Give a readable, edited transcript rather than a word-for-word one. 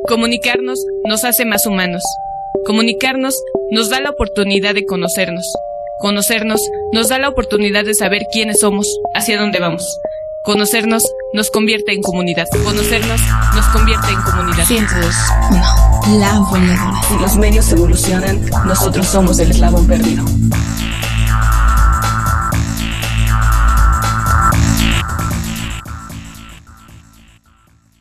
Comunicarnos nos hace más humanos. Comunicarnos nos da la oportunidad de conocernos. Conocernos nos da la oportunidad de saber quiénes somos, hacia dónde vamos. Conocernos nos convierte en comunidad. Conocernos nos convierte en comunidad. 102.1 La Arbolladora. Si los medios evolucionan, nosotros somos el eslabón perdido.